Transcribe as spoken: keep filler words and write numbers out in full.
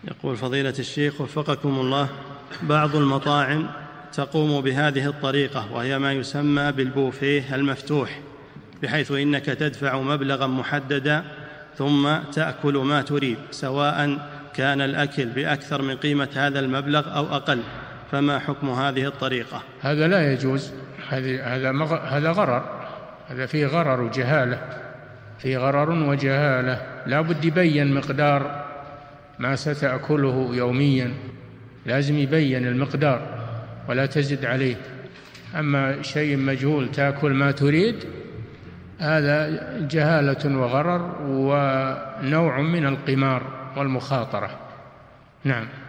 يقول فضيلة الشيخ وفقكم الله، بعض المطاعم تقوم بهذه الطريقة وهي ما يسمى بالبوفيه المفتوح، بحيث إنك تدفع مبلغا محددا ثم تأكل ما تريد، سواء كان الأكل بأكثر من قيمة هذا المبلغ أو أقل، فما حكم هذه الطريقة؟ هذا لا يجوز، هذا غرر، هذا فيه غرر وجهالة، فيه غرر وجهالة. لا بد يبين مقدار ما ستأكله يوميا، لازم يبين المقدار ولا تزد عليه. أما شيء مجهول تأكل ما تريد، هذا جهالة وغرر ونوع من القمار والمخاطرة. نعم.